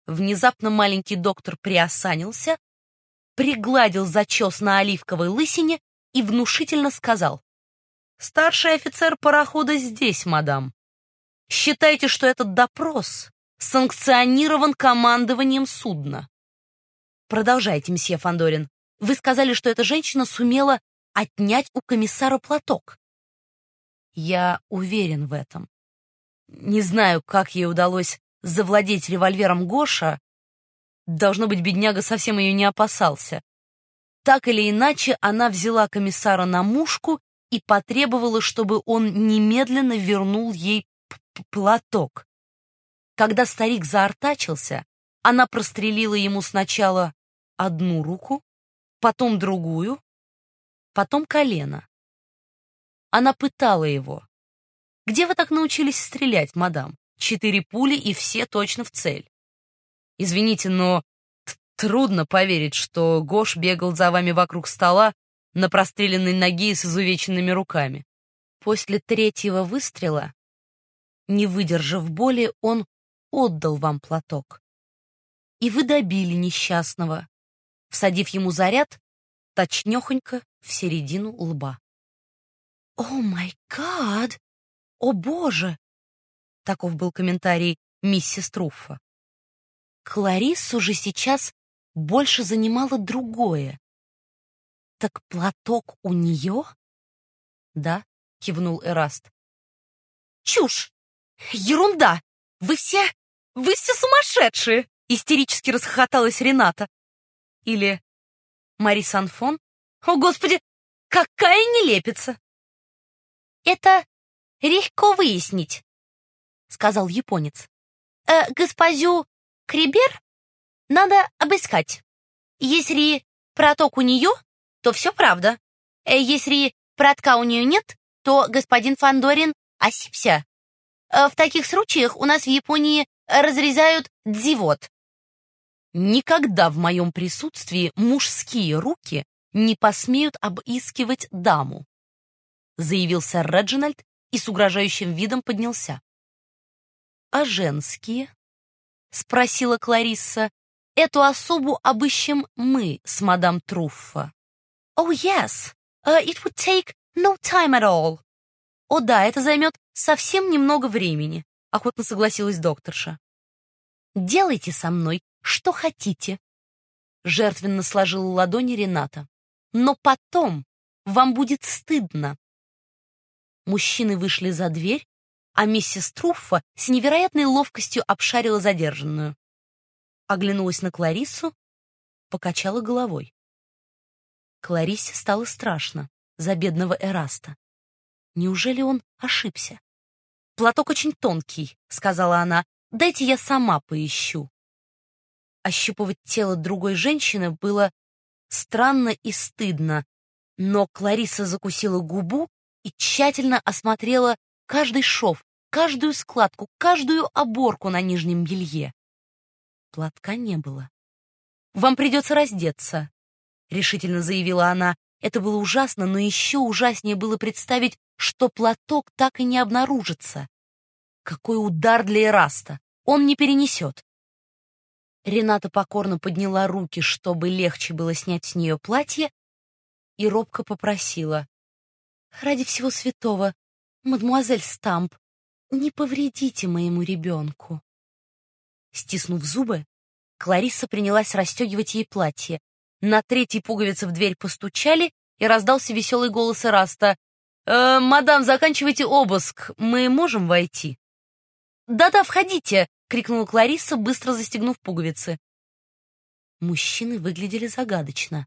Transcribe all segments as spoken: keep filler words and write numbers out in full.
Внезапно маленький доктор приосанился, пригладил зачес на оливковой лысине и внушительно сказал: «Старший офицер парохода здесь, мадам. Считайте, что этот допрос санкционирован командованием судна». Продолжайте, месье Фандорин. Вы сказали, что эта женщина сумела отнять у комиссара платок. Я уверен в этом. Не знаю, как ей удалось завладеть револьвером Гоша. Должно быть, бедняга совсем ее не опасался. Так или иначе, она взяла комиссара на мушку и потребовала, чтобы он немедленно вернул ей платок. Когда старик заортачился, она прострелила ему сначала одну руку, потом другую, потом колено. Она пытала его. «Где вы так научились стрелять, мадам? Четыре пули и все точно в цель. Извините, но трудно поверить, что Гош бегал за вами вокруг стола на простреленной ноге и с изувеченными руками». После третьего выстрела, не выдержав боли, он отдал вам платок. И вы добили несчастного, всадив ему заряд точнёхонько в середину лба. «О май гад! О боже!» Таков был комментарий миссис Труффа. Клариссу же сейчас больше занимало другое. «Так платок у нее?» «Да», — кивнул Эраст. «Чушь! Ерунда! Вы все... вы все сумасшедшие!» — истерически расхохоталась Рената. Или Мари Санфон? О, Господи, какая нелепица! «Это легко выяснить», — сказал японец. «Э, госпожу Крибер надо обыскать. Если платок у нее, то все правда. Э, если платка у нее нет, то господин Фандорин ошибся. Э, в таких случаях у нас в Японии разрезают дзивот». «Никогда в моем присутствии мужские руки не посмеют обыскивать даму», заявил сэр Реджинальд и с угрожающим видом поднялся. «А женские?» — спросила Кларисса. «Эту особу обыщем мы с мадам Труффа». «Oh, yes. Uh, it would take no time at all». «О да, это займет совсем немного времени», — охотно согласилась докторша. «Делайте со мной что хотите», — жертвенно сложила ладони Рената. «Но потом вам будет стыдно». Мужчины вышли за дверь, а миссис Труффа с невероятной ловкостью обшарила задержанную. Оглянулась на Клариссу, покачала головой. Клариссе стало страшно за бедного Эраста. Неужели он ошибся? «Платок очень тонкий», — сказала она. «Дайте я сама поищу». Ощупывать тело другой женщины было странно и стыдно, но Кларисса закусила губу и тщательно осмотрела каждый шов, каждую складку, каждую оборку на нижнем белье. Платка не было. «Вам придется раздеться», — решительно заявила она. Это было ужасно, но еще ужаснее было представить, что платок так и не обнаружится. Какой удар для Эраста! Он не перенесет. Рената покорно подняла руки, чтобы легче было снять с нее платье, и робко попросила: «Ради всего святого, мадемуазель Стамп, не повредите моему ребенку». Стиснув зубы, Кларисса принялась расстегивать ей платье. На третьей пуговице в дверь постучали, и раздался веселый голос Эраста: «Э, «Мадам, заканчивайте обыск, мы можем войти?» «Да-да, входите!» — крикнула Кларисса, быстро застегнув пуговицы. Мужчины выглядели загадочно.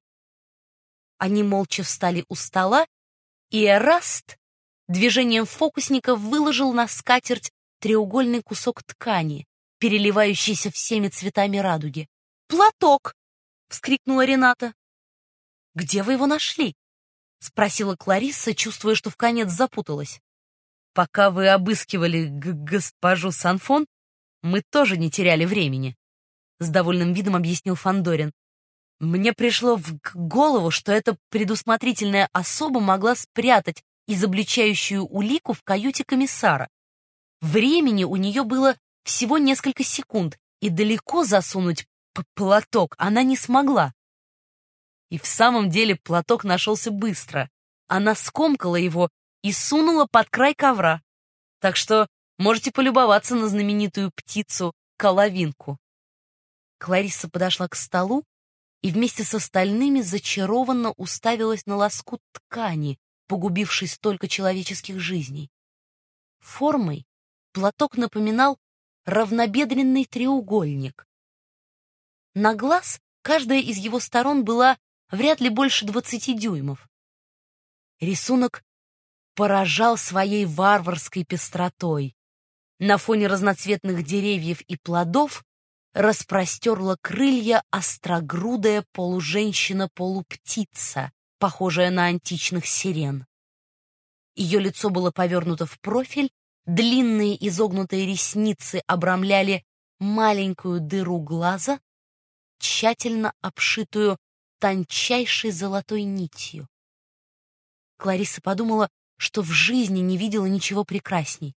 Они молча встали у стола, и Эраст движением фокусника выложил на скатерть треугольный кусок ткани, переливающийся всеми цветами радуги. «Платок!» — вскрикнула Рената. «Где вы его нашли?» — спросила Кларисса, чувствуя, что вконец запуталась. «Пока вы обыскивали г госпожу Санфон, мы тоже не теряли времени», — с довольным видом объяснил Фандорин. «Мне пришло в голову, что эта предусмотрительная особа могла спрятать изобличающую улику в каюте комиссара. Времени у нее было всего несколько секунд, и далеко засунуть п- платок она не смогла. И в самом деле платок нашелся быстро. Она скомкала его и сунула под край ковра. Так что можете полюбоваться на знаменитую птицу-коловинку. Кларисса подошла к столу и вместе с остальными зачарованно уставилась на лоскут ткани, погубивший столько человеческих жизней. Формой платок напоминал равнобедренный треугольник. На глаз каждая из его сторон была вряд ли больше двадцати дюймов. Рисунок поражал своей варварской пестротой. На фоне разноцветных деревьев и плодов распростерла крылья острогрудая полуженщина-полуптица, похожая на античных сирен. Ее лицо было повернуто в профиль, длинные изогнутые ресницы обрамляли маленькую дыру глаза, тщательно обшитую тончайшей золотой нитью. Кларисса подумала, что в жизни не видела ничего прекрасней.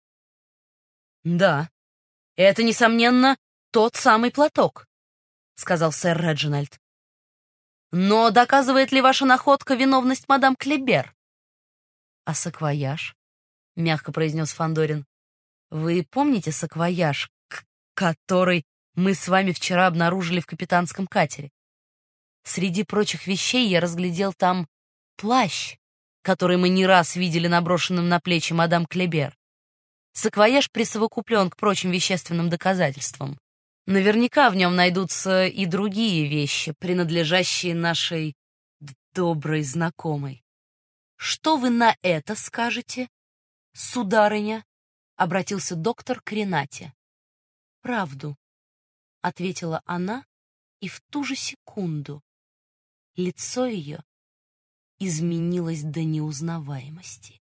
«Да, это, несомненно, тот самый платок», — сказал сэр Реджинальд. «Но доказывает ли ваша находка виновность мадам Клебер?» «А саквояж?» — мягко произнес Фандорин. «Вы помните саквояж, к- который мы с вами вчера обнаружили в капитанском катере? Среди прочих вещей я разглядел там плащ, который мы не раз видели наброшенным на плечи мадам Клебер. Саквояж присовокуплен к прочим вещественным доказательствам. Наверняка в нем найдутся и другие вещи, принадлежащие нашей д- доброй знакомой. Что вы на это скажете, сударыня?» — обратился доктор к Ренате. «Правду», — ответила она, и в ту же секунду лицо ее изменилось до неузнаваемости.